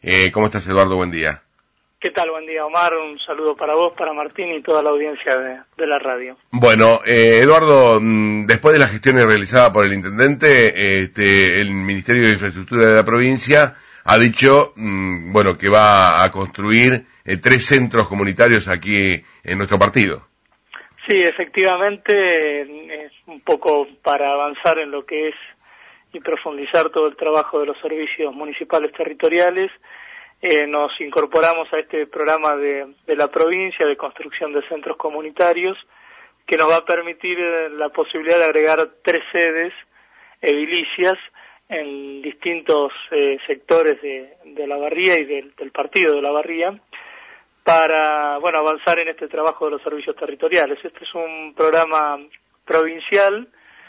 ¿Cómo estás, Eduardo? Buen día. ¿Qué tal? Buen día, Omar. Un saludo para vos, para Martín y toda la audiencia de la radio. Bueno, Eduardo, después de las gestiones realizadas por el intendente, el Ministerio de Infraestructura de la provincia ha dicho, que va a construir 3 centros comunitarios aquí en nuestro partido. Sí, efectivamente, es un poco para avanzar en lo que es y profundizar todo el trabajo de los servicios municipales territoriales. Nos incorporamos a este programa de la provincia de construcción de centros comunitarios que nos va a permitir la posibilidad de agregar 3 sedes edilicias en distintos sectores de Olavarría y del partido de Olavarría para avanzar en este trabajo de los servicios territoriales. Este es un programa provincial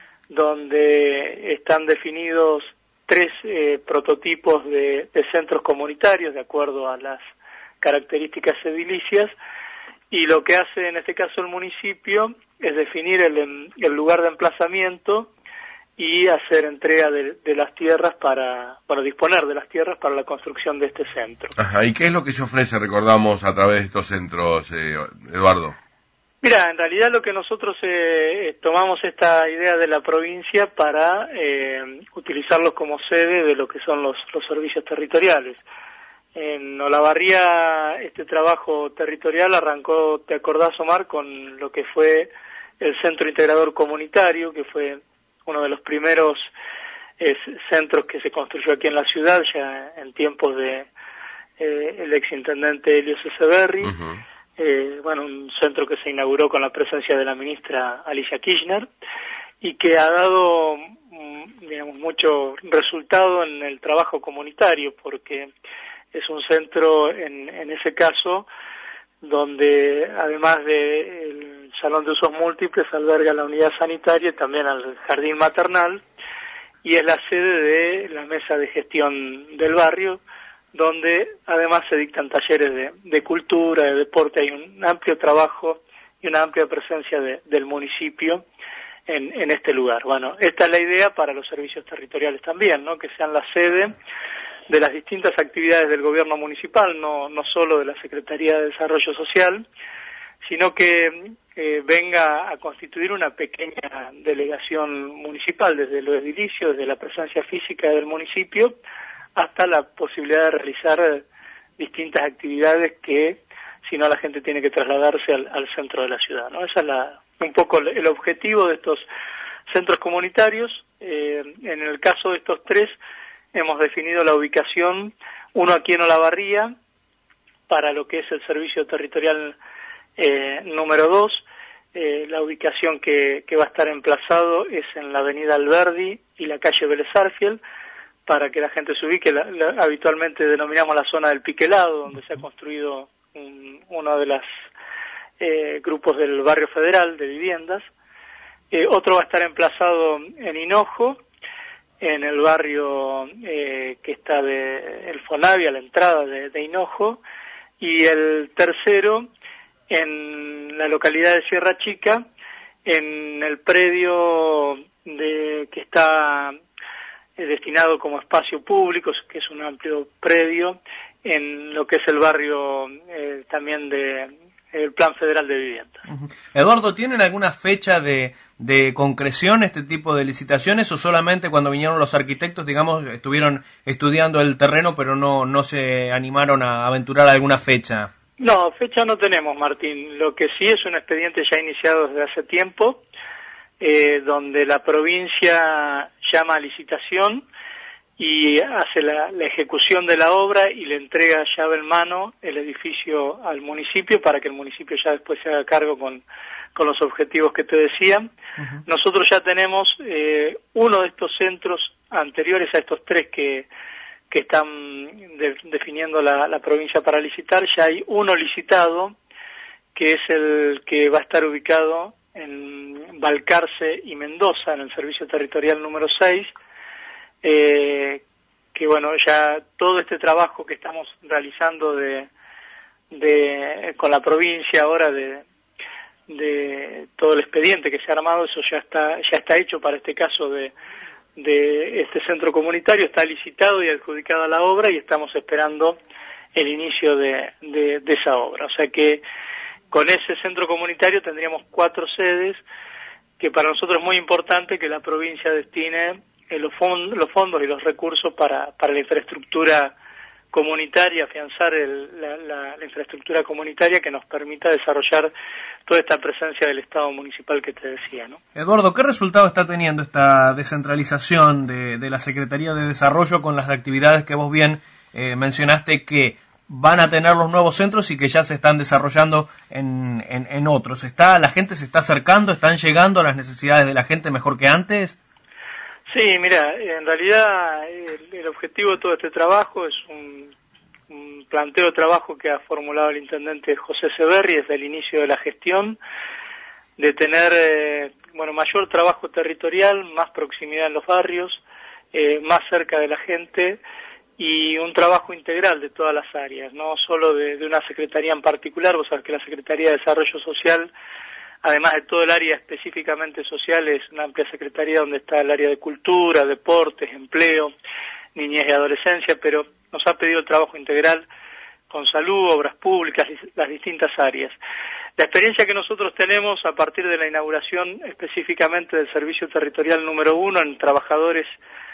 donde están definidos 3 prototipos de centros comunitarios de acuerdo a las características edilicias, y lo que hace en este caso el municipio es definir el lugar de emplazamiento y hacer entrega de las tierras disponer de las tierras para la construcción de este centro. Ajá, ¿y qué es lo que se ofrece, recordamos, a través de estos centros, Eduardo? Mira, en realidad lo que nosotros tomamos esta idea de la provincia para utilizarlos como sede de lo que son los servicios territoriales. En Olavarría este trabajo territorial arrancó, ¿te acordás, Omar?, con lo que fue el Centro Integrador Comunitario, que fue uno de los primeros centros que se construyó aquí en la ciudad, ya en tiempos de el exintendente Elio Ceseberry. Uh-huh. Un centro que se inauguró con la presencia de la ministra Alicia Kirchner y que ha dado, mucho resultado en el trabajo comunitario, porque es un centro, en ese caso, donde además del salón de usos múltiples alberga la unidad sanitaria y también al jardín maternal, y es la sede de la mesa de gestión del barrio, donde además se dictan talleres de cultura, de deporte. Hay un amplio trabajo y una amplia presencia del municipio en este lugar. Bueno, esta es la idea para los servicios territoriales también, ¿no?, que sean la sede de las distintas actividades del gobierno municipal, no solo de la Secretaría de Desarrollo Social, sino que venga a constituir una pequeña delegación municipal, desde lo edilicio, desde la presencia física del municipio, hasta la posibilidad de realizar distintas actividades que, si no, la gente tiene que trasladarse al centro de la ciudad, ¿no? Esa es un poco el objetivo de estos centros comunitarios. En el caso de estos 3, hemos definido la ubicación, uno aquí en Olavarría, para lo que es el servicio territorial número 2. La ubicación que va a estar emplazado es en la avenida Alberdi y la calle Vélez Sarsfield, para que la gente se ubique. Habitualmente denominamos la zona del Piquelado, donde se ha construido uno de los grupos del barrio Federal de viviendas. Otro va a estar emplazado en Hinojo, en el barrio que está de el Fonavi, a la entrada de Hinojo, y el tercero en la localidad de Sierra Chica, en el predio que está destinado como espacio público, que es un amplio predio, en lo que es el barrio también el Plan Federal de Vivienda. Uh-huh. Eduardo, ¿tienen alguna fecha de concreción este tipo de licitaciones, o solamente cuando vinieron los arquitectos, estuvieron estudiando el terreno pero no se animaron a aventurar alguna fecha? No, fecha no tenemos, Martín. Lo que sí es un expediente ya iniciado desde hace tiempo, donde la provincia llama a licitación y hace la ejecución de la obra y le entrega llave en mano el edificio al municipio para que el municipio ya después se haga cargo con los objetivos que te decía. Uh-huh. Nosotros ya tenemos uno de estos centros anteriores a estos 3 que están definiendo la provincia para licitar. Ya hay uno licitado, que es el que va a estar ubicado en Balcarce y Mendoza, en el servicio territorial número 6, que ya todo este trabajo que estamos realizando con la provincia ahora de todo el expediente que se ha armado, eso ya está hecho para este caso de de este centro comunitario, está licitado y adjudicada la obra y estamos esperando el inicio de esa obra. O sea que con ese centro comunitario tendríamos 4 sedes, que para nosotros es muy importante que la provincia destine los fondos y los recursos para la infraestructura comunitaria, afianzar la infraestructura comunitaria que nos permita desarrollar toda esta presencia del Estado municipal que te decía, ¿no? Eduardo, ¿qué resultado está teniendo esta descentralización de la Secretaría de Desarrollo con las actividades que vos bien mencionaste que van a tener los nuevos centros y que ya se están desarrollando en otros? ¿La gente se está acercando, están llegando a las necesidades de la gente mejor que antes? Sí, mira, en realidad el objetivo de todo este trabajo es un planteo de trabajo que ha formulado el intendente José Severri desde el inicio de la gestión, de tener mayor trabajo territorial, más proximidad en los barrios, más cerca de la gente y un trabajo integral de todas las áreas, no solo de una secretaría en particular. Vos sabés que la Secretaría de Desarrollo Social, además de todo el área específicamente social, es una amplia secretaría donde está el área de cultura, deportes, empleo, niñez y adolescencia, pero nos ha pedido el trabajo integral con salud, obras públicas, las distintas áreas. La experiencia que nosotros tenemos a partir de la inauguración específicamente del Servicio Territorial número 1 en trabajadores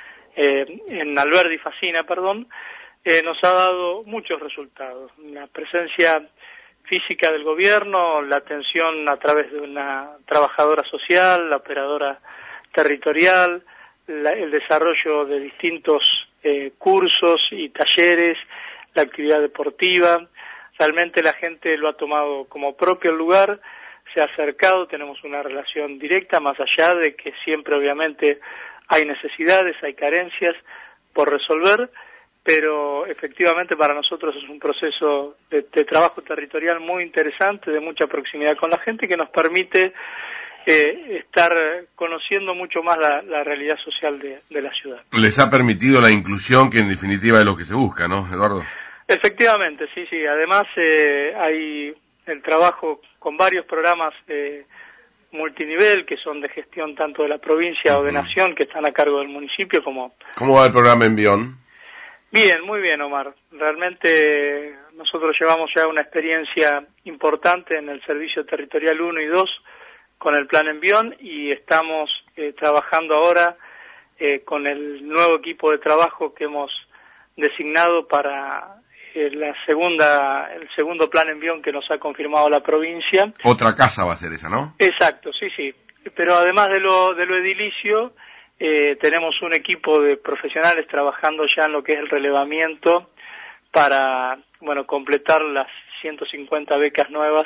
en Alberdi Facina, nos ha dado muchos resultados. La presencia física del gobierno, la atención a través de una trabajadora social, la operadora territorial, el desarrollo de distintos cursos y talleres, la actividad deportiva. Realmente la gente lo ha tomado como propio el lugar, se ha acercado, tenemos una relación directa, más allá de que siempre obviamente hay necesidades, hay carencias por resolver, pero efectivamente para nosotros es un proceso de trabajo territorial muy interesante, de mucha proximidad con la gente, que nos permite estar conociendo mucho más la realidad social de la ciudad. Les ha permitido la inclusión, que en definitiva es lo que se busca, ¿no, Eduardo? Efectivamente, sí. Además hay el trabajo con varios programas multinivel que son de gestión tanto de la provincia o de nación, que están a cargo del municipio como... ¿Cómo va el programa Envión? Bien, muy bien, Omar. Realmente nosotros llevamos ya una experiencia importante en el Servicio Territorial 1 y 2 con el Plan Envión y estamos trabajando ahora con el nuevo equipo de trabajo que hemos designado para el segundo Plan Envión que nos ha confirmado la provincia. Otra casa va a ser esa, ¿no? Exacto, sí. Pero además de lo edilicio, tenemos un equipo de profesionales trabajando ya en lo que es el relevamiento para, completar las 150 becas nuevas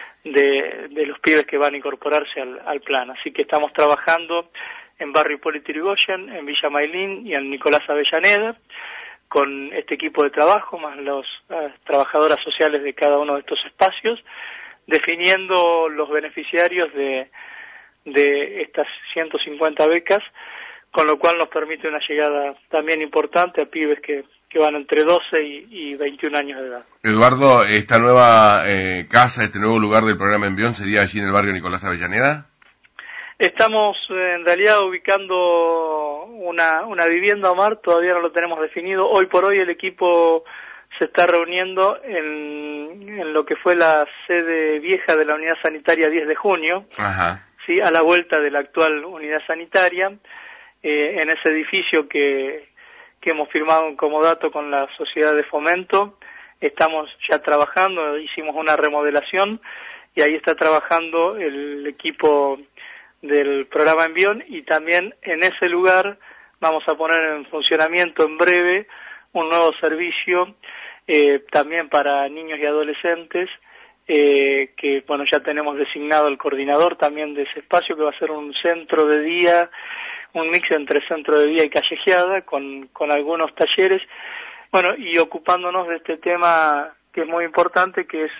de los pibes que van a incorporarse al plan. Así que estamos trabajando en Barrio Hipólito Yrigoyen, en Villa Mailín y en Nicolás Avellaneda, con este equipo de trabajo, más las trabajadoras sociales de cada uno de estos espacios, definiendo los beneficiarios de estas 150 becas, con lo cual nos permite una llegada también importante a pibes que van entre 12 y 21 años de edad. Eduardo, ¿esta nueva casa, este nuevo lugar del programa Envión sería allí en el barrio Nicolás Avellaneda? Estamos en realidad ubicando una vivienda, Omar, todavía no lo tenemos definido. Hoy por hoy el equipo se está reuniendo en lo que fue la sede vieja de la Unidad Sanitaria 10 de junio, ¿sí? A la vuelta de la actual Unidad Sanitaria, en ese edificio que hemos firmado un comodato con la Sociedad de Fomento. Estamos ya trabajando, hicimos una remodelación y ahí está trabajando el equipo del programa Envión, y también en ese lugar vamos a poner en funcionamiento en breve un nuevo servicio también para niños y adolescentes, que ya tenemos designado el coordinador también de ese espacio, que va a ser un centro de día, un mix entre centro de día y callejeada con algunos talleres, y ocupándonos de este tema que es muy importante, que es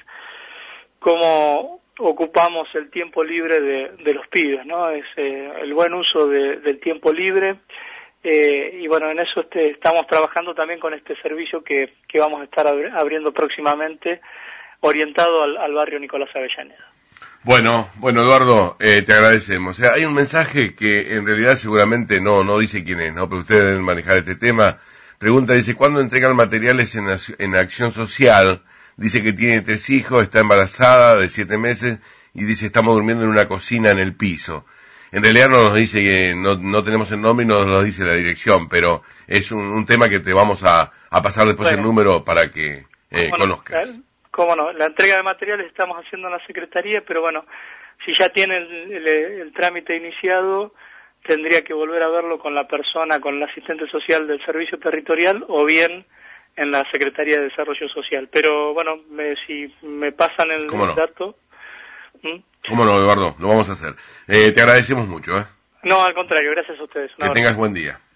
cómo ocupamos el tiempo libre de los pibes, ¿no? Es el buen uso del tiempo libre, y en eso estamos trabajando también con este servicio que vamos a estar abriendo próximamente, orientado al barrio Nicolás Avellaneda. Bueno, Eduardo, te agradecemos. O sea, hay un mensaje que en realidad seguramente no dice quién es, ¿no? Pero ustedes deben manejar este tema. Pregunta, dice, ¿cuándo entregan materiales en Acción Social? Dice que tiene 3 hijos, está embarazada de 7 meses y dice, estamos durmiendo en una cocina en el piso. En realidad no nos dice que no tenemos el nombre y no nos dice la dirección, pero es un tema que te vamos a pasar después el número para que conozcas. Cómo no, la entrega de materiales estamos haciendo en la Secretaría, pero bueno, si ya tiene el trámite iniciado, tendría que volver a verlo con la persona, con el asistente social del Servicio Territorial o bien en la Secretaría de Desarrollo Social. Pero bueno, si me pasan el dato... ¿Cómo no, Eduardo? Lo vamos a hacer. Te agradecemos mucho, ¿eh? No, al contrario, gracias a ustedes. Que tengas buen día.